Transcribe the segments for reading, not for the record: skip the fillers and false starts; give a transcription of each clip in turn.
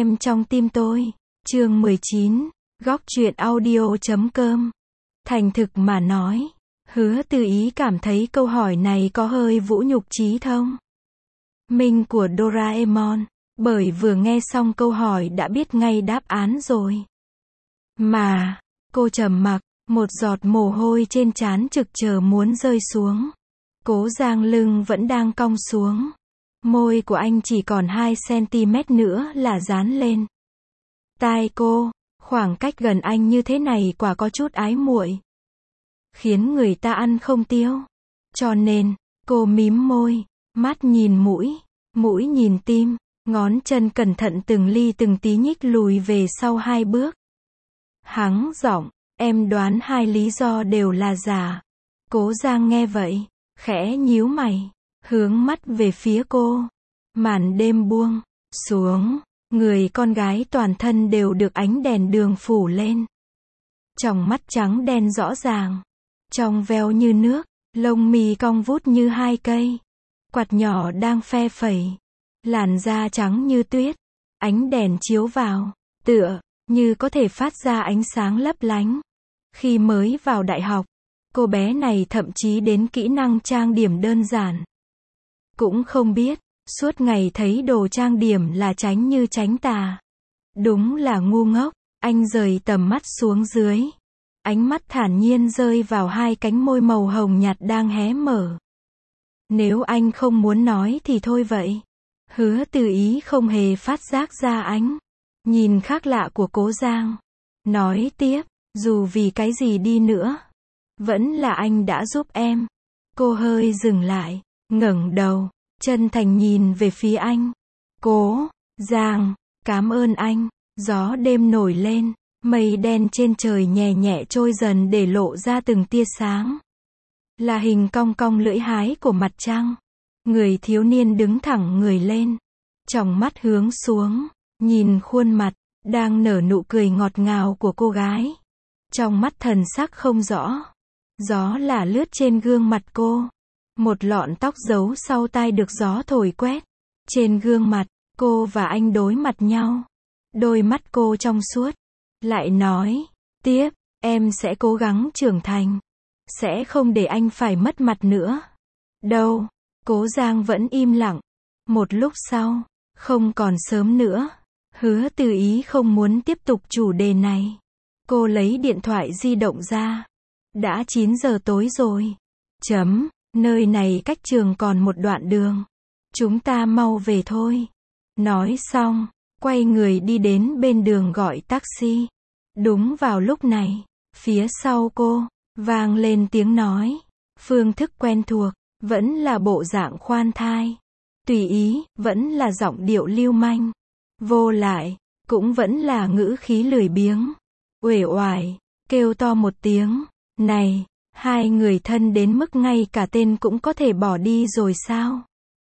Em trong tim tôi. Chương 19. Góc truyện audio.com. Thành thực mà nói, Hứa Từ Ý cảm thấy câu hỏi này có hơi vũ nhục trí thông minh của Doraemon, bởi vừa nghe xong câu hỏi đã biết ngay đáp án rồi. Mà, cô trầm mặc, một giọt mồ hôi trên trán trực chờ muốn rơi xuống. Cố Giang lưng vẫn đang cong xuống. Môi của anh chỉ còn 2 cm nữa là dán lên tai cô. Khoảng cách gần anh như thế này quả có chút ái muội, khiến người ta ăn không tiêu. Cho nên, cô mím môi, mắt nhìn mũi, mũi nhìn tim, ngón chân cẩn thận từng ly từng tí nhích lùi về sau 2 bước. Hắng giọng, em đoán 2 lý do đều là giả. Cố Giang nghe vậy, khẽ nhíu mày, hướng mắt về phía cô. Màn đêm buông xuống, người con gái toàn thân đều được ánh đèn đường phủ lên. Tròng mắt trắng đen rõ ràng, trong veo như nước, lông mi cong vút như 2 cây quạt nhỏ đang phe phẩy, làn da trắng như tuyết, ánh đèn chiếu vào, tựa như có thể phát ra ánh sáng lấp lánh. Khi mới vào đại học, cô bé này thậm chí đến kỹ năng trang điểm đơn giản cũng không biết, suốt ngày thấy đồ trang điểm là tránh như tránh tà. Đúng là ngu ngốc. Anh rời tầm mắt xuống dưới, ánh mắt thản nhiên rơi vào 2 cánh môi màu hồng nhạt đang hé mở. Nếu anh không muốn nói thì thôi vậy. Hứa Từ Ý không hề phát giác ra ánh nhìn khác lạ của Cố Giang. Nói tiếp, dù vì cái gì đi nữa, vẫn là anh đã giúp em. Cô hơi dừng lại, ngẩng đầu, chân thành nhìn về phía anh. Cố Giang, cảm ơn anh. Gió đêm nổi lên, mây đen trên trời nhẹ nhẹ trôi dần để lộ ra từng tia sáng. Là hình cong cong lưỡi hái của mặt trăng. Người thiếu niên đứng thẳng người lên, tròng mắt hướng xuống, nhìn khuôn mặt đang nở nụ cười ngọt ngào của cô gái. Trong mắt thần sắc không rõ. Gió là lướt trên gương mặt cô. Một lọn tóc giấu sau tai được gió thổi quét. Trên gương mặt, cô và anh đối mặt nhau. Đôi mắt cô trong suốt, lại nói tiếp, em sẽ cố gắng trưởng thành, sẽ không để anh phải mất mặt nữa đâu. Cố Giang vẫn im lặng. Một lúc sau, không còn sớm nữa, Hứa Từ Ý không muốn tiếp tục chủ đề này. Cô lấy điện thoại di động ra. Đã 9 giờ tối rồi. Nơi này cách trường còn một đoạn đường. Chúng ta mau về thôi. Nói xong, quay người đi đến bên đường gọi taxi. Đúng vào lúc này, phía sau cô, vang lên tiếng nói. Phương thức quen thuộc, vẫn là bộ dạng khoan thai. Tùy ý, vẫn là giọng điệu lưu manh. Vô lại, cũng vẫn là ngữ khí lười biếng. Uể oải, kêu to một tiếng. Này, 2 người thân đến mức ngay cả tên cũng có thể bỏ đi rồi sao?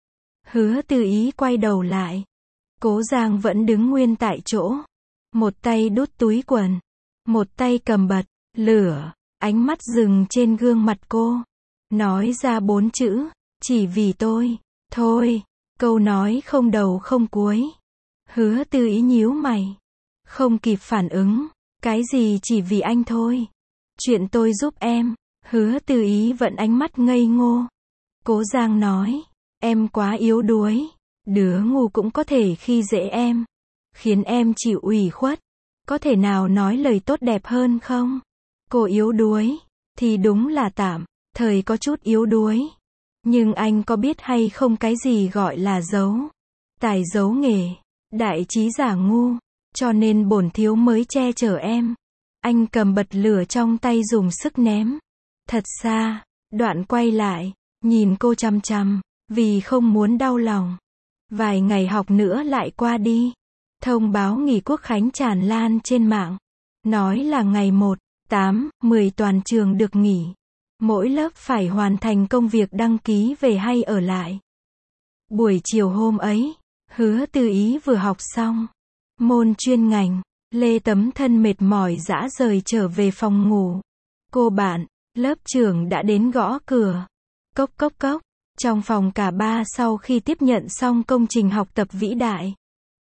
Hứa Từ Ý quay đầu lại. Cố Giang vẫn đứng nguyên tại chỗ. Một tay đút túi quần, một tay cầm bật lửa, ánh mắt dừng trên gương mặt cô. Nói ra 4 chữ, chỉ vì tôi, thôi. Câu nói không đầu không cuối. Hứa Từ Ý nhíu mày, không kịp phản ứng. Cái gì chỉ vì anh thôi? Chuyện tôi giúp em. Hứa Từ Ý vẫn ánh mắt ngây ngô. Cố Giang nói, em quá yếu đuối. Đứa ngu cũng có thể khi dễ em, khiến em chịu ủy khuất. Có thể nào nói lời tốt đẹp hơn không? Cô yếu đuối, thì đúng là tạm thời có chút yếu đuối. Nhưng anh có biết hay không cái gì gọi là giấu tài giấu nghề, đại trí giả ngu. Cho nên bổn thiếu mới che chở em. Anh cầm bật lửa trong tay dùng sức ném thật xa. Đoạn quay lại, nhìn cô chằm chằm, vì không muốn đau lòng. Vài ngày học nữa lại qua đi. Thông báo nghỉ quốc khánh tràn lan trên mạng. Nói là ngày 1, 8, 10 toàn trường được nghỉ. Mỗi lớp phải hoàn thành công việc đăng ký về hay ở lại. Buổi chiều hôm ấy, Hứa Từ Ý vừa học xong môn chuyên ngành. Lê tấm thân mệt mỏi rã rời trở về phòng ngủ. Cô bạn, lớp trưởng đã đến gõ cửa. Cốc cốc cốc. Trong phòng cả ba sau khi tiếp nhận xong công trình học tập vĩ đại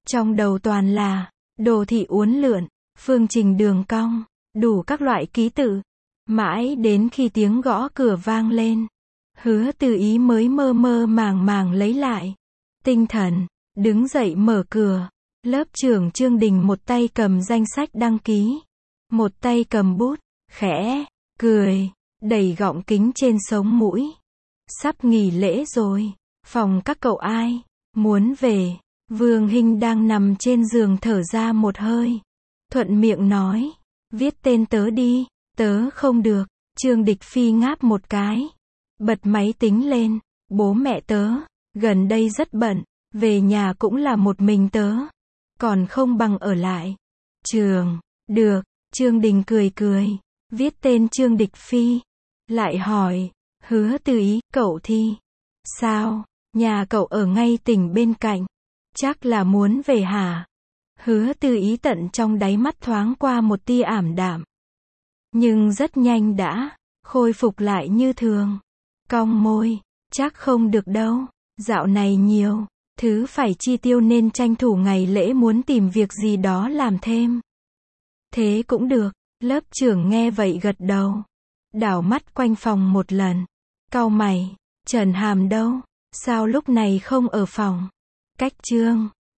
Trong đầu toàn là đồ thị uốn lượn, phương trình đường cong, đủ các loại ký tự. Mãi đến khi tiếng gõ cửa vang lên, Hứa Từ Ý mới mơ mơ màng màng lấy lại tinh thần, đứng dậy mở cửa. Lớp trưởng Trương Đình một tay cầm danh sách đăng ký, một tay cầm bút, khẽ cười, đẩy gọng kính trên sống mũi. Sắp nghỉ lễ rồi, phòng các cậu ai muốn về? Vương Hinh đang nằm trên giường thở ra một hơi, thuận miệng nói, viết tên tớ đi. Tớ không được. Trương Địch Phi ngáp một cái, bật máy tính lên. Bố mẹ tớ gần đây rất bận, về nhà cũng là một mình tớ, còn không bằng ở lại trường. Được. Trương Đình cười cười, viết tên Trương Địch Phi, lại hỏi, Hứa Từ Ý, cậu thì sao? Nhà cậu ở ngay tỉnh bên cạnh, chắc là muốn về hả? Hứa Từ Ý tận trong đáy mắt thoáng qua một tia ảm đạm, nhưng rất nhanh đã khôi phục lại như thường. Cong môi, chắc không được đâu, dạo này nhiều thứ phải chi tiêu nên tranh thủ ngày lễ muốn tìm việc gì đó làm thêm. Thế cũng được. Lớp trưởng nghe vậy gật đầu, đảo mắt quanh phòng một lần, cau mày, Trần Hàm đâu? Sao lúc này không ở phòng? Cách Trương